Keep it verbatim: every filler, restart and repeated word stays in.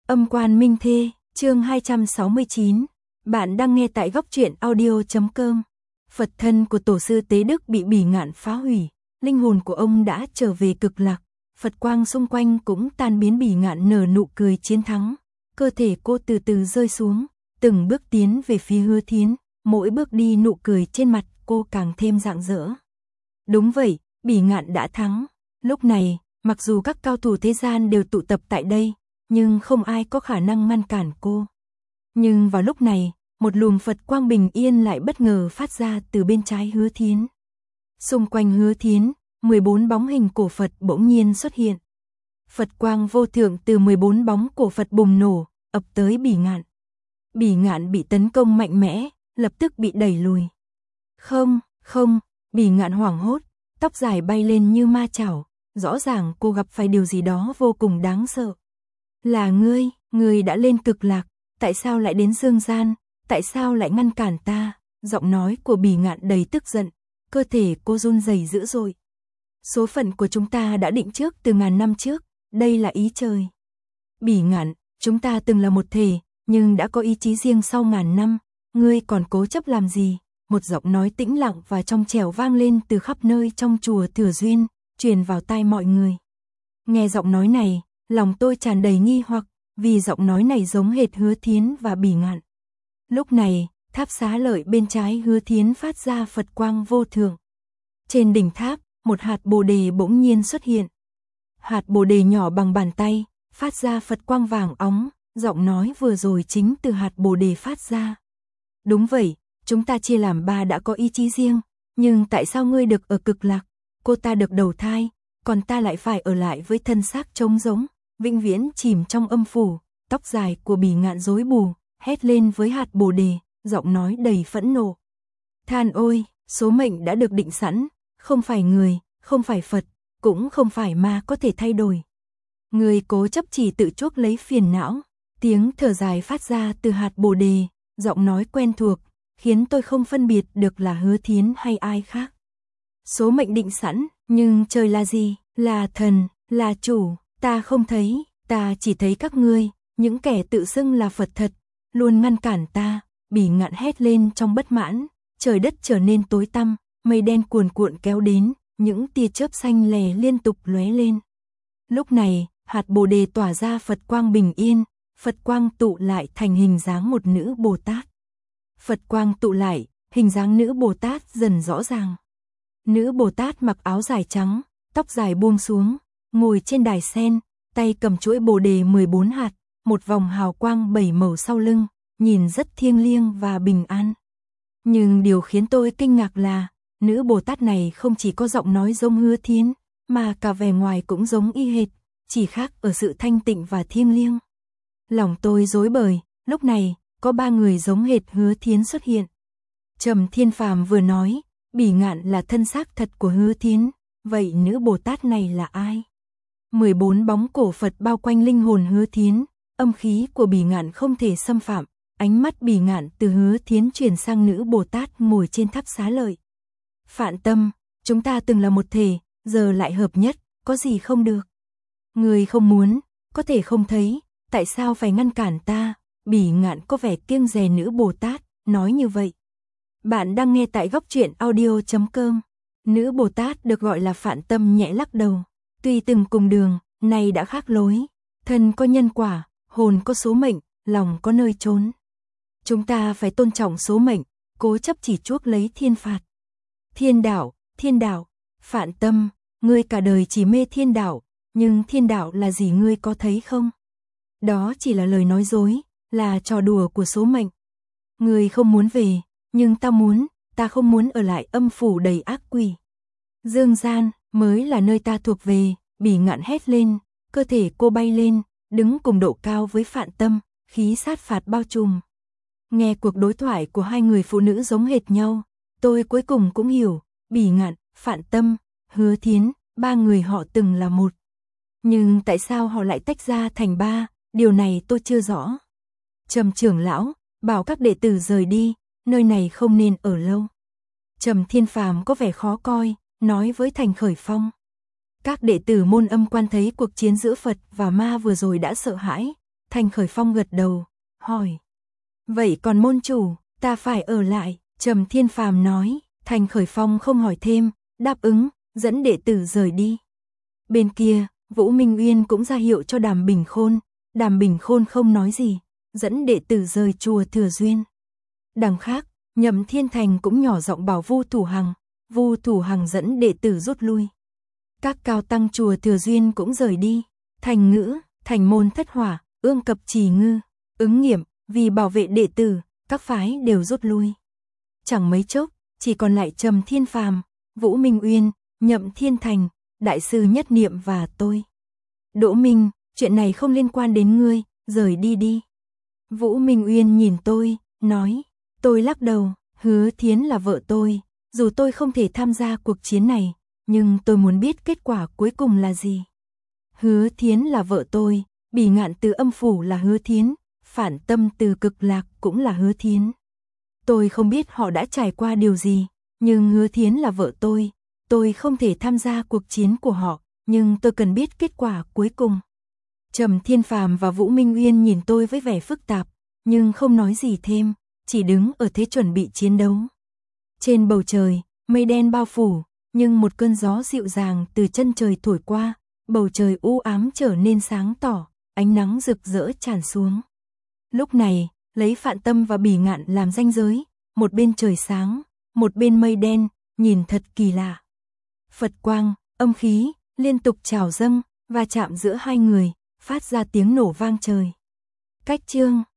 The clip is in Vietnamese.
Âm quan minh thê, chương hai trăm sáu mươi chín. Bạn đang nghe tại góc truyện audio chấm com. Phật thân của tổ sư Tế Đức bị Bỉ Ngạn phá hủy, linh hồn của ông đã trở về cực lạc, Phật quang xung quanh cũng tan biến. Bỉ Ngạn nở nụ cười chiến thắng, cơ thể cô từ từ rơi xuống, từng bước tiến về phía Hứa Thiến, mỗi bước đi nụ cười trên mặt cô càng thêm rạng rỡ. Đúng vậy, Bỉ Ngạn đã thắng. Lúc này, mặc dù các cao thủ thế gian đều tụ tập tại đây, nhưng không ai có khả năng ngăn cản cô. Nhưng vào lúc này, một luồng Phật quang bình yên lại bất ngờ phát ra từ bên trái Hứa Thiến. Xung quanh Hứa Thiến, mười bốn bóng hình cổ Phật bỗng nhiên xuất hiện. Phật quang vô thượng từ mười bốn bóng cổ Phật bùng nổ, ập tới Bỉ Ngạn. Bỉ Ngạn bị tấn công mạnh mẽ, lập tức bị đẩy lùi. Không, không, Bỉ Ngạn hoảng hốt, tóc dài bay lên như ma chảo, rõ ràng cô gặp phải điều gì đó vô cùng đáng sợ. Là ngươi, ngươi đã lên cực lạc, tại sao lại đến dương gian, tại sao lại ngăn cản ta? Giọng nói của Bỉ Ngạn đầy tức giận, cơ thể cô run rẩy dữ dội. Số phận của chúng ta đã định trước từ ngàn năm trước, đây là ý trời. Bỉ Ngạn, chúng ta từng là một thể, nhưng đã có ý chí riêng sau ngàn năm, ngươi còn cố chấp làm gì? Một giọng nói tĩnh lặng và trong trẻo vang lên từ khắp nơi trong chùa Thừa Duyên, truyền vào tai mọi người. Nghe giọng nói này, lòng tôi tràn đầy nghi hoặc, vì giọng nói này giống hệt Hứa Thiến và Bỉ Ngạn. Lúc này, tháp Xá Lợi bên trái Hứa Thiến phát ra Phật quang vô thượng. Trên đỉnh tháp, một hạt bồ đề bỗng nhiên xuất hiện. Hạt bồ đề nhỏ bằng bàn tay, phát ra Phật quang vàng óng, giọng nói vừa rồi chính từ hạt bồ đề phát ra. Đúng vậy, chúng ta chia làm ba đã có ý chí riêng, nhưng tại sao ngươi được ở cực lạc, cô ta được đầu thai, còn ta lại phải ở lại với thân xác trống rỗng, vĩnh viễn chìm trong âm phủ? Tóc dài của Bỉ Ngạn rối bù, hét lên với hạt bồ đề, giọng nói đầy phẫn nộ. Than ôi, số mệnh đã được định sẵn, không phải người, không phải Phật, cũng không phải ma có thể thay đổi. Người cố chấp chỉ tự chuốc lấy phiền não. Tiếng thở dài phát ra từ hạt bồ đề, giọng nói quen thuộc, khiến tôi không phân biệt được là Hứa Thiến hay ai khác. Số mệnh định sẵn, nhưng trời là gì? Là thần, là chủ, ta không thấy, ta chỉ thấy các ngươi, những kẻ tự xưng là Phật thật, luôn ngăn cản ta. Bỉ Ngạn hét lên trong bất mãn, trời đất trở nên tối tăm, mây đen cuồn cuộn kéo đến, những tia chớp xanh lè liên tục lóe lên. Lúc này, hạt bồ đề tỏa ra Phật quang bình yên, Phật quang tụ lại thành hình dáng một nữ Bồ Tát. Phật quang tụ lại, hình dáng nữ Bồ Tát dần rõ ràng. Nữ Bồ Tát mặc áo dài trắng, tóc dài buông xuống, ngồi trên đài sen, tay cầm chuỗi bồ đề mười bốn hạt, một vòng hào quang bảy màu sau lưng, nhìn rất thiêng liêng và bình an. Nhưng điều khiến tôi kinh ngạc là, nữ Bồ Tát này không chỉ có giọng nói giống Hứa Thiến, mà cả vẻ ngoài cũng giống y hệt, chỉ khác ở sự thanh tịnh và thiêng liêng. Lòng tôi rối bời, lúc này, có ba người giống hệt Hứa Thiến xuất hiện. Trầm Thiên Phàm vừa nói, Bỉ Ngạn là thân xác thật của Hứa Thiến, vậy nữ Bồ Tát này là ai? mười bốn bóng cổ Phật bao quanh linh hồn Hứa Thiến, âm khí của Bỉ Ngạn không thể xâm phạm, ánh mắt Bỉ Ngạn từ Hứa Thiến chuyển sang nữ Bồ Tát ngồi trên tháp Xá Lợi. Phạn Tâm, chúng ta từng là một thể, giờ lại hợp nhất, có gì không được? Người không muốn, có thể không thấy, tại sao phải ngăn cản ta? Bỉ Ngạn có vẻ kiêng dè nữ Bồ Tát, nói như vậy. Bạn đang nghe tại góc truyện audio chấm com. Nữ Bồ Tát được gọi là Phạn Tâm nhẹ lắc đầu. Tuy từng cùng đường, nay đã khác lối. Thân có nhân quả, hồn có số mệnh, lòng có nơi trốn. Chúng ta phải tôn trọng số mệnh, cố chấp chỉ chuốc lấy thiên phạt. Thiên đạo, thiên đạo, Phạn Tâm, ngươi cả đời chỉ mê thiên đạo, nhưng thiên đạo là gì ngươi có thấy không? Đó chỉ là lời nói dối, là trò đùa của số mệnh. Ngươi không muốn về, nhưng ta muốn, ta không muốn ở lại âm phủ đầy ác quỷ. Dương gian mới là nơi ta thuộc về. Bỉ Ngạn hét lên, cơ thể cô bay lên, đứng cùng độ cao với Phạn Tâm, khí sát phạt bao trùm. Nghe cuộc đối thoại của hai người phụ nữ giống hệt nhau, tôi cuối cùng cũng hiểu, Bỉ Ngạn, Phạn Tâm, Hứa Thiến, ba người họ từng là một. Nhưng tại sao họ lại tách ra thành ba, điều này tôi chưa rõ. Trầm trưởng lão, bảo các đệ tử rời đi, nơi này không nên ở lâu. Trầm Thiên Phàm có vẻ khó coi, nói với Thành Khởi Phong. Các đệ tử môn âm quan thấy cuộc chiến giữa Phật và ma vừa rồi đã sợ hãi, Thành Khởi Phong gật đầu, hỏi. Vậy còn môn chủ, ta phải ở lại, Trầm Thiên Phàm nói. Thành Khởi Phong không hỏi thêm, đáp ứng, dẫn đệ tử rời đi. Bên kia, Vũ Minh Uyên cũng ra hiệu cho Đàm Bình Khôn, Đàm Bình Khôn không nói gì, dẫn đệ tử rời chùa Thừa Duyên. Đằng khác, Nhậm Thiên Thành cũng nhỏ giọng bảo Vu Thủ Hằng, Vu Thủ Hằng dẫn đệ tử rút lui. Các cao tăng chùa Thừa Duyên cũng rời đi, Thành Ngữ, Thành Môn Thất Hỏa, Ương Cập Trì Ngư, Ứng Nghiệm, vì bảo vệ đệ tử, các phái đều rút lui. Chẳng mấy chốc, chỉ còn lại Trầm Thiên Phàm, Vũ Minh Uyên, Nhậm Thiên Thành, Đại sư Nhất Niệm và tôi. Đỗ Minh, chuyện này không liên quan đến ngươi, rời đi đi. Vũ Minh Uyên nhìn tôi, nói, tôi lắc đầu, Hứa Thiến là vợ tôi, dù tôi không thể tham gia cuộc chiến này, nhưng tôi muốn biết kết quả cuối cùng là gì. Hứa Thiến là vợ tôi, Bỉ Ngạn từ âm phủ là Hứa Thiến, Phản Tâm từ Cực Lạc cũng là Hứa Thiến. Tôi không biết họ đã trải qua điều gì, nhưng Hứa Thiến là vợ tôi, tôi không thể tham gia cuộc chiến của họ, nhưng tôi cần biết kết quả cuối cùng. Trầm Thiên Phàm và Vũ Minh Uyên nhìn tôi với vẻ phức tạp, nhưng không nói gì thêm, chỉ đứng ở thế chuẩn bị chiến đấu. Trên bầu trời, mây đen bao phủ, nhưng một cơn gió dịu dàng từ chân trời thổi qua, bầu trời u ám trở nên sáng tỏ, ánh nắng rực rỡ tràn xuống. Lúc này, lấy Phạn Tâm và Bỉ Ngạn làm ranh giới, một bên trời sáng, một bên mây đen, nhìn thật kỳ lạ. Phật quang, âm khí, liên tục trào dâng, và chạm giữa hai người, phát ra tiếng nổ vang trời. Cách chương